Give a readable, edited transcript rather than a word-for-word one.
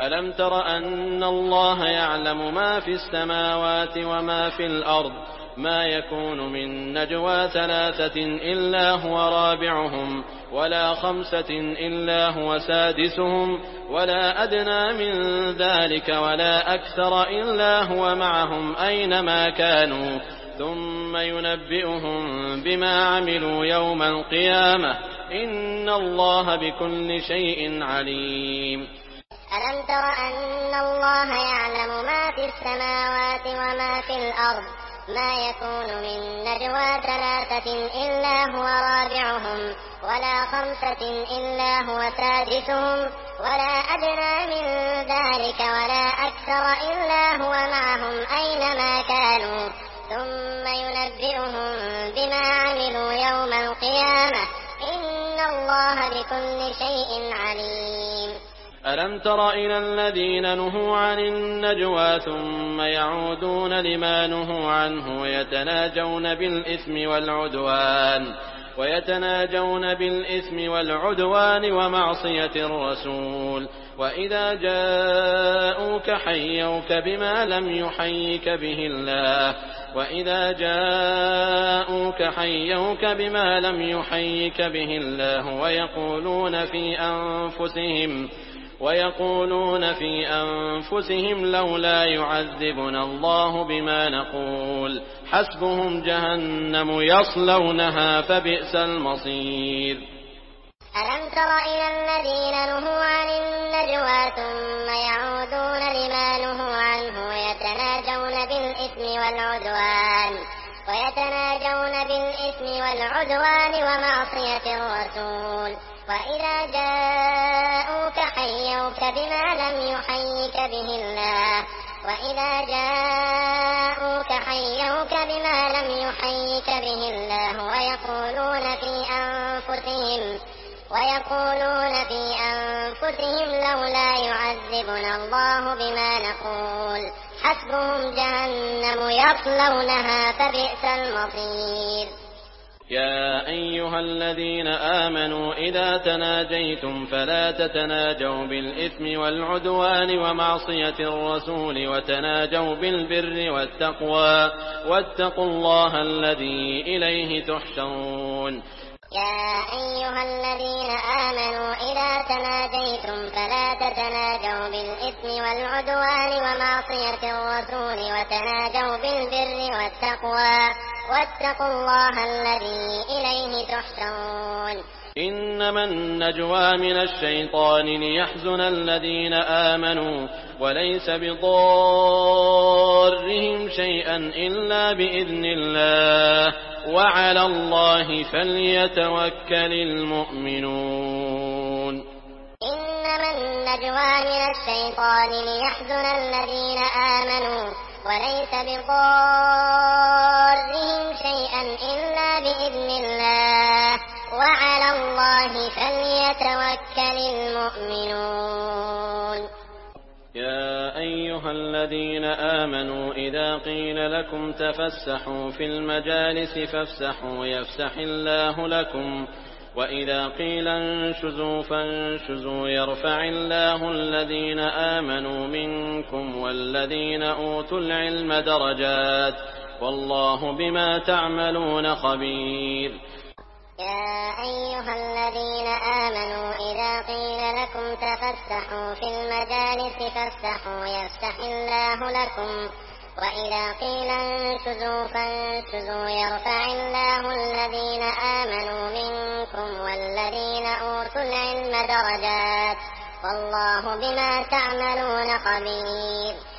ألم تر أن الله يعلم ما في السماوات وما في الأرض ما يكون من نجوى ثلاثة إلا هو رابعهم ولا خمسة إلا هو سادسهم ولا أدنى من ذلك ولا أكثر إلا هو معهم أينما كانوا ثم ينبئهم بما عملوا يوم القيامة إن الله بكل شيء عليم. ألم تر أن الله يعلم ما في السماوات وما في الأرض ما يكون من نجوى ثلاثة إلا هو رابعهم ولا خمسة إلا هو سادسهم ولا أدنى من ذلك ولا أكثر إلا هو معهم أينما كانوا ثم ينبئهم بما عملوا يوم القيامة إن الله بكل شيء عليم. ألم تر إلى الذين نهوا عن النجوى ثم يعودون لما نهوا عنه ويتناجون بالإثم والعدوان ومعصية الرسول وإذا جاءوك حيوك بما لم يحيك به الله ويقولون في أنفسهم لولا يعذبنا الله بما نقول حسبهم جهنم يصلونها فبئس المصير. ألم تر إلى الذين نهوا عن النجوى ثم يعودون لما نهوا عنه ويتناجون بالإثم والعدوان ومعصية الرسول وإذا جاءوك حيوك بما لم يحيك به الله ويقولون في أنفسهم لولا يعذبنا الله بما نقول حسبهم جهنم يصلونها فبئس المصير. يا أيها الذين آمنوا إذا تناجيتم فلا تتناجوا بالإثم والعدوان ومعصية الرسول وتناجوا بالبر والتقوى واتقوا الله الذي إليه تحشرون. يا أيها الذين آمنوا إذا تناجيتم فلا تتناجوا بالإثم والعدوان ومعصية الرسول وتناجوا بالبر والتقوى واتقوا الله الذي إليه تحشرون. إنما النجوى من الشيطان ليحزن الذين آمنوا وليس بضارهم شيئا إلا بإذن الله وعلى الله فليتوكل المؤمنون. إنما النجوى من الشيطان ليحزن الذين آمنوا وليس بضارهم شيئا إلا بإذن الله وعلى الله فليتوكل المؤمنون. يا أيها الذين آمنوا إذا قيل لكم تفسحوا في المجالس فافسحوا يفسح الله لكم وإذا قيل انشزوا فانشزوا يرفع الله الذين آمنوا منكم والذين أوتوا العلم درجات والله بما تعملون خبير. يا أيها الذين آمنوا إذا قيل لكم تفسحوا في المجالس فافسحوا يفسح الله لكم وإذا قيل انشزوا فانشزوا يرفع الله الذين آمنوا منكم والذين أوتوا العلم درجات والله بما تعملون خبير.